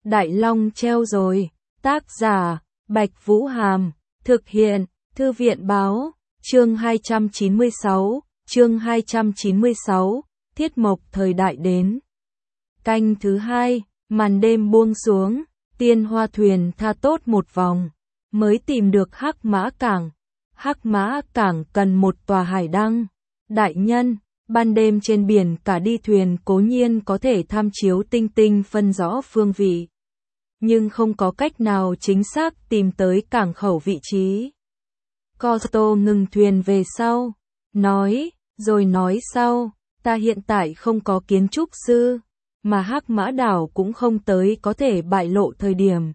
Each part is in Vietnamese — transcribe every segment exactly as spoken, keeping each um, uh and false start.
Đại Long treo rồi. Tác giả, Bạch Vũ Hàm. Thực hiện, Thư viện Báo. Chương hai trăm chín mươi sáu. Chương hai trăm chín mươi sáu. Thiết mộc thời đại đến. Canh thứ hai, màn đêm buông xuống, Tiên Hoa thuyền tha tốt một vòng, mới tìm được Hắc Mã Cảng. Hắc Mã Cảng cần một tòa hải đăng. Đại nhân, ban đêm trên biển cả đi thuyền cố nhiên có thể tham chiếu tinh tinh phân rõ phương vị, nhưng không có cách nào chính xác tìm tới cảng khẩu vị trí. Costo ngừng thuyền về sau, nói, rồi nói sau, ta hiện tại không có kiến trúc sư, mà Hắc Mã đảo cũng không tới có thể bại lộ thời điểm.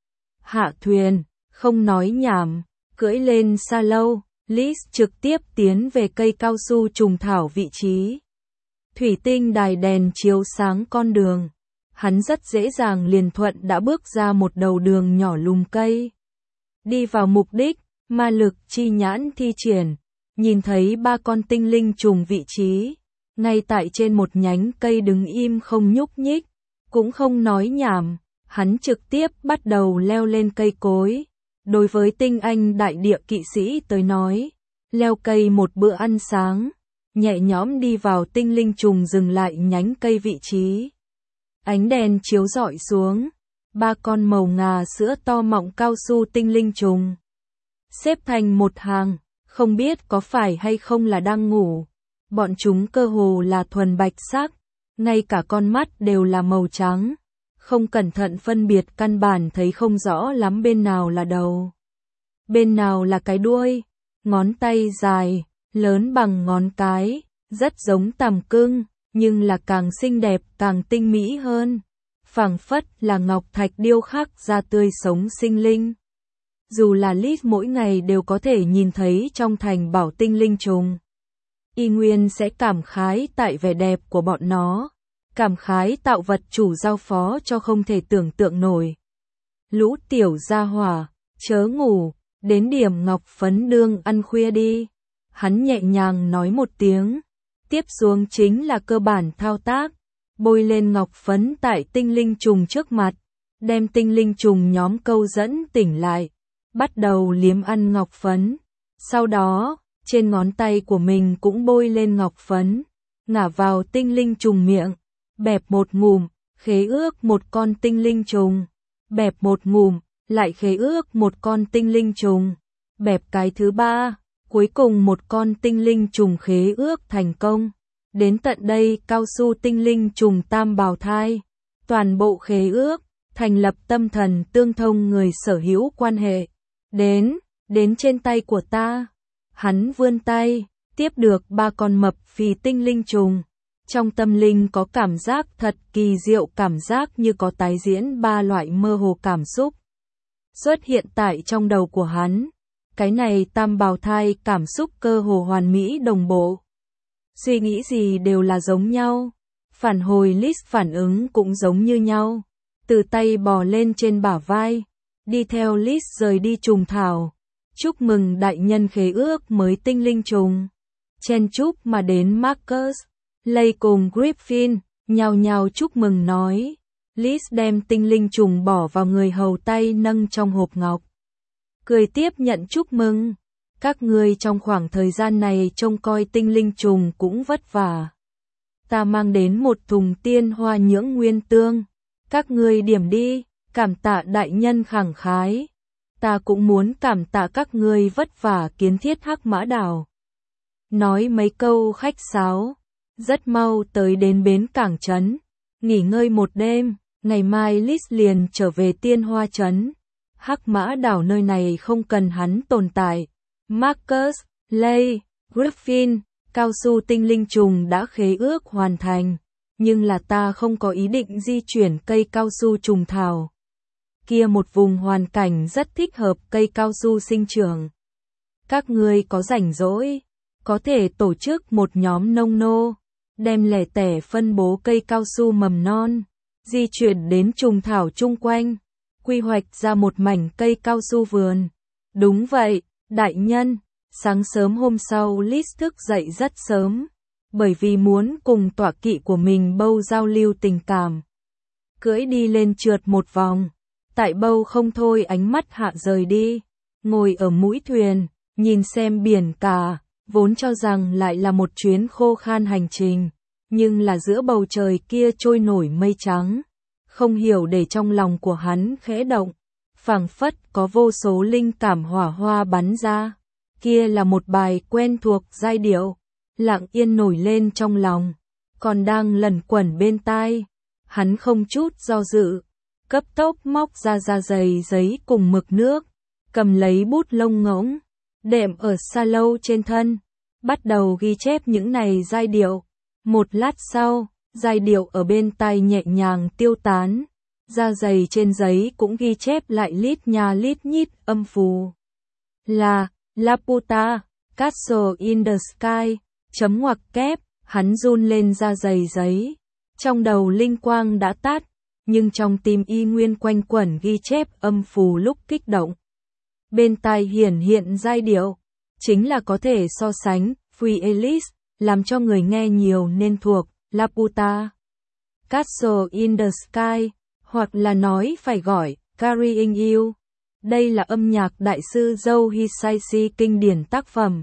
Hạ thuyền, không nói nhảm, cưỡi lên sa lâu, Liz trực tiếp tiến về cây cao su trùng thảo vị trí. Thủy tinh đài đèn chiếu sáng con đường. Hắn rất dễ dàng liền thuận đã bước ra một đầu đường nhỏ lùm cây. Đi vào mục đích, ma lực chi nhãn thi triển, nhìn thấy ba con tinh linh trùng vị trí, ngay tại trên một nhánh cây đứng im không nhúc nhích, cũng không nói nhảm, hắn trực tiếp bắt đầu leo lên cây cối. Đối với tinh anh đại địa kỵ sĩ tới nói, leo cây một bữa ăn sáng, nhẹ nhõm đi vào tinh linh trùng dừng lại nhánh cây vị trí. Ánh đèn chiếu rọi xuống, ba con màu ngà sữa to mọng cao su tinh linh trùng xếp thành một hàng, không biết có phải hay không là đang ngủ. Bọn chúng cơ hồ là thuần bạch sắc, ngay cả con mắt đều là màu trắng, không cẩn thận phân biệt căn bản thấy không rõ lắm bên nào là đầu, bên nào là cái đuôi. Ngón tay dài, lớn bằng ngón cái, rất giống tằm cưng, nhưng là càng xinh đẹp càng tinh mỹ hơn, phảng phất là ngọc thạch điêu khắc ra tươi sống sinh linh. Dù là Liz mỗi ngày đều có thể nhìn thấy trong thành bảo tinh linh trùng, y nguyên sẽ cảm khái tại vẻ đẹp của bọn nó, cảm khái tạo vật chủ giao phó cho không thể tưởng tượng nổi. Lũ tiểu gia hỏa, chớ ngủ, đến điểm ngọc phấn đương ăn khuya đi. Hắn nhẹ nhàng nói một tiếng, tiếp xuống chính là cơ bản thao tác, bôi lên ngọc phấn tại tinh linh trùng trước mặt, đem tinh linh trùng nhóm câu dẫn tỉnh lại, bắt đầu liếm ăn ngọc phấn. Sau đó, trên ngón tay của mình cũng bôi lên ngọc phấn, ngả vào tinh linh trùng miệng, bẹp một ngụm, khế ước một con tinh linh trùng, bẹp một ngụm, lại khế ước một con tinh linh trùng, bẹp cái thứ ba, cuối cùng một con tinh linh trùng khế ước thành công. Đến tận đây cao su tinh linh trùng tam bào thai, toàn bộ khế ước, thành lập tâm thần tương thông người sở hữu quan hệ. Đến, đến trên tay của ta. Hắn vươn tay, tiếp được ba con mập phì tinh linh trùng. Trong tâm linh có cảm giác thật kỳ diệu, cảm giác như có tái diễn ba loại mơ hồ cảm xúc xuất hiện tại trong đầu của hắn. Cái này tam bào thai cảm xúc cơ hồ hoàn mỹ đồng bộ. Suy nghĩ gì đều là giống nhau. Phản hồi Liz phản ứng cũng giống như nhau. Từ tay bò lên trên bả vai, đi theo Liz rời đi trùng thảo. Chúc mừng đại nhân khế ước mới tinh linh trùng. Chen chúc mà đến Marcus, Lay cùng Griffin, nhao nhao chúc mừng nói. Liz đem tinh linh trùng bỏ vào người hầu tay nâng trong hộp ngọc, cười tiếp nhận chúc mừng. Các ngươi trong khoảng thời gian này trông coi tinh linh trùng cũng vất vả. Ta mang đến một thùng tiên hoa nhưỡng nguyên tương. Các ngươi điểm đi, cảm tạ đại nhân khẳng khái. Ta cũng muốn cảm tạ các ngươi vất vả kiến thiết Hắc Mã đảo. Nói mấy câu khách sáo, rất mau tới đến bến cảng trấn, nghỉ ngơi một đêm, ngày mai Liz liền trở về Tiên Hoa trấn. Hắc Mã đảo nơi này không cần hắn tồn tại. Marcus, Lay, Griffin, cao su tinh linh trùng đã khế ước hoàn thành, nhưng là ta không có ý định di chuyển cây cao su trùng thảo. Kia một vùng hoàn cảnh rất thích hợp cây cao su sinh trưởng. Các ngươi có rảnh rỗi, có thể tổ chức một nhóm nông nô, đem lẻ tẻ phân bố cây cao su mầm non, di chuyển đến trùng thảo chung quanh, quy hoạch ra một mảnh cây cao su vườn. Đúng vậy, đại nhân. Sáng sớm hôm sau Liz thức dậy rất sớm, bởi vì muốn cùng tọa kỵ của mình Bâu giao lưu tình cảm. cưỡi đi lên trượt một vòng. Tại Bâu không thôi ánh mắt hạ rời đi, ngồi ở mũi thuyền, nhìn xem biển cả, vốn cho rằng lại là một chuyến khô khan hành trình, nhưng là giữa bầu trời kia trôi nổi mây trắng, không hiểu để trong lòng của hắn khẽ động, phảng phất có vô số linh cảm hỏa hoa bắn ra, kia là một bài quen thuộc giai điệu, lặng yên nổi lên trong lòng, còn đang lẩn quẩn bên tai, hắn không chút do dự, cấp tốc móc ra da dày giấy cùng mực nước, cầm lấy bút lông ngỗng, đệm ở sa lâu trên thân, bắt đầu ghi chép những này giai điệu. Một lát sau, giai điệu ở bên tai nhẹ nhàng tiêu tán, da dày trên giấy cũng ghi chép lại lít nha lít nhít âm phù. Là, Laputa, Castle in the Sky, chấm ngoặc kép, hắn run lên da dày giấy. Trong đầu linh quang đã tắt, nhưng trong tim y nguyên quanh quẩn ghi chép âm phù lúc kích động. Bên tai hiển hiện giai điệu, chính là có thể so sánh, Free Alice, làm cho người nghe nhiều nên thuộc, Laputa, Castle in the Sky, hoặc là nói phải gọi, Carrying You. Đây là âm nhạc đại sư Joe Hisaishi kinh điển tác phẩm.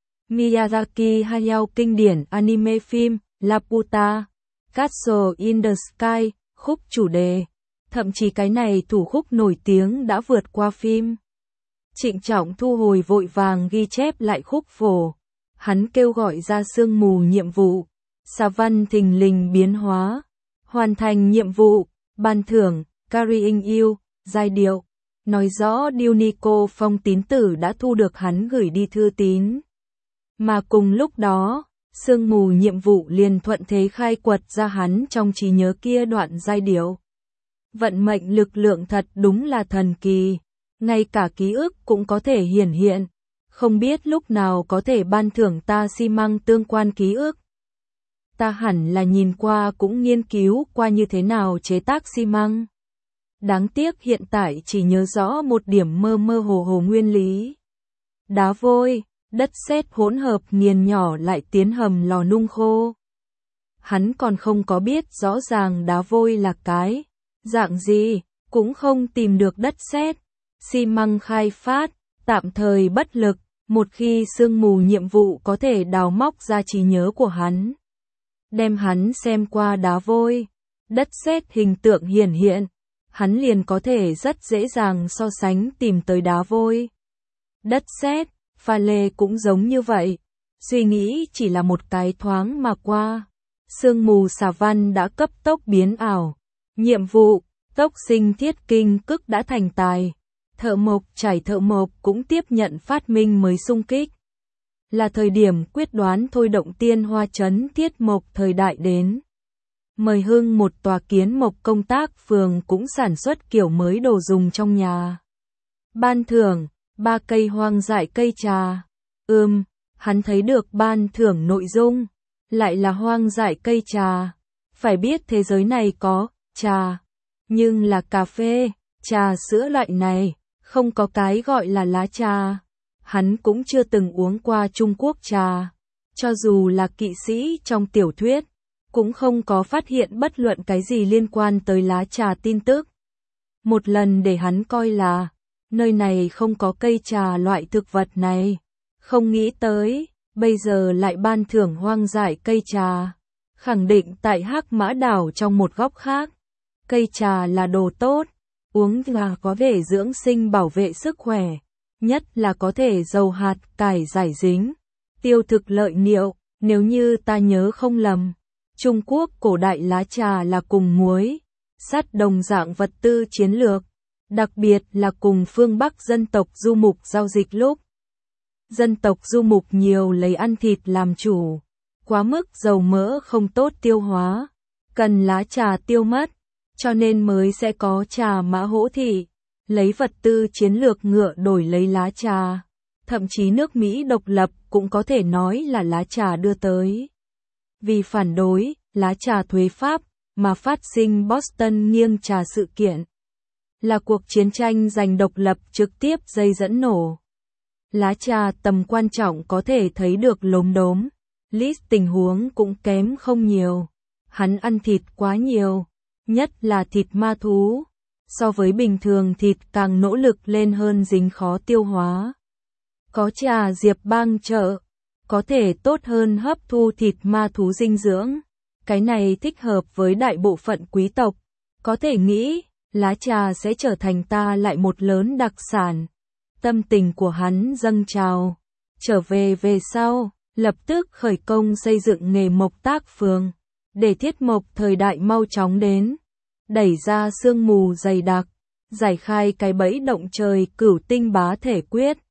Miyazaki Hayao kinh điển anime phim, Laputa, Castle in the Sky, khúc chủ đề. Thậm chí cái này thủ khúc nổi tiếng đã vượt qua phim. Trịnh Trọng thu hồi vội vàng ghi chép lại khúc phổ. Hắn kêu gọi ra sương mù nhiệm vụ. Xà văn thình lình biến hóa. Hoàn thành nhiệm vụ, ban thưởng, Carrying You, giai điệu. Nói rõ Dunico Phong tín tử đã thu được hắn gửi đi thư tín. Mà cùng lúc đó, sương mù nhiệm vụ liền thuận thế khai quật ra hắn trong trí nhớ kia đoạn giai điệu. Vận mệnh lực lượng thật đúng là thần kỳ, ngay cả ký ức cũng có thể hiển hiện, không biết lúc nào có thể ban thưởng ta xi măng tương quan ký ức. Ta hẳn là nhìn qua cũng nghiên cứu qua như thế nào chế tác xi măng. Đáng tiếc hiện tại chỉ nhớ rõ một điểm mơ mơ hồ hồ nguyên lý. Đá vôi, đất sét hỗn hợp nghiền nhỏ lại tiến hầm lò nung khô. Hắn còn không có biết rõ ràng đá vôi là cái dạng gì, cũng không tìm được đất sét. Xi măng khai phát, tạm thời bất lực, một khi sương mù nhiệm vụ có thể đào móc ra trí nhớ của hắn. Đem hắn xem qua đá vôi, đất sét hình tượng hiển hiện, hắn liền có thể rất dễ dàng so sánh tìm tới đá vôi. Đất sét, pha lê cũng giống như vậy, suy nghĩ chỉ là một cái thoáng mà qua. Sương mù xà văn đã cấp tốc biến ảo, nhiệm vụ, tốc sinh thiết kinh cức đã thành tài. Thợ mộc trải thợ mộc cũng tiếp nhận phát minh mới xung kích. Là thời điểm quyết đoán thôi động tiên hoa trấn thiết mộc thời đại đến. Mời hưng một tòa kiến mộc công tác phường cũng sản xuất kiểu mới đồ dùng trong nhà. Ban thưởng, ba cây hoang dại cây trà. Ừm, hắn thấy được ban thưởng nội dung, lại là hoang dại cây trà. Phải biết thế giới này có trà, nhưng là cà phê, trà sữa loại này. Không có cái gọi là lá trà. Hắn cũng chưa từng uống qua Trung Quốc trà. Cho dù là kỵ sĩ trong tiểu thuyết, cũng không có phát hiện bất luận cái gì liên quan tới lá trà tin tức. Một lần để hắn coi là, nơi này không có cây trà loại thực vật này. Không nghĩ tới, bây giờ lại ban thưởng hoang dại cây trà. Khẳng định tại Hắc Mã Đảo trong một góc khác. Cây trà là đồ tốt. Uống và có thể dưỡng sinh bảo vệ sức khỏe, nhất là có thể dầu hạt, cải giải dính, tiêu thực lợi niệu, nếu như ta nhớ không lầm. Trung Quốc cổ đại lá trà là cùng muối, sắt đồng dạng vật tư chiến lược, đặc biệt là cùng phương Bắc dân tộc du mục giao dịch lúc. Dân tộc du mục nhiều lấy ăn thịt làm chủ, quá mức dầu mỡ không tốt tiêu hóa, cần lá trà tiêu mất. Cho nên mới sẽ có trà mã hỗ thị, lấy vật tư chiến lược ngựa đổi lấy lá trà. Thậm chí nước Mỹ độc lập cũng có thể nói là lá trà đưa tới. Vì phản đối, lá trà thuế Pháp, mà phát sinh Boston nghiêng trà sự kiện. Là cuộc chiến tranh giành độc lập trực tiếp dây dẫn nổ. Lá trà tầm quan trọng có thể thấy được lốm đốm. List tình huống cũng kém không nhiều. Hắn ăn thịt quá nhiều. nhất là thịt ma thú. So với bình thường thịt càng nỗ lực lên hơn dính khó tiêu hóa. Có trà diệp bang trợ, có thể tốt hơn hấp thu thịt ma thú dinh dưỡng. Cái này thích hợp với đại bộ phận quý tộc. Có thể nghĩ, lá trà sẽ trở thành ta lại một lớn đặc sản. Tâm tình của hắn dâng trào. Trở về về sau, lập tức khởi công xây dựng nghề mộc tác phường. Để thiết mộc thời đại mau chóng đến. Đẩy ra sương mù dày đặc. Giải khai cái bẫy động trời cửu tinh bá thể quyết.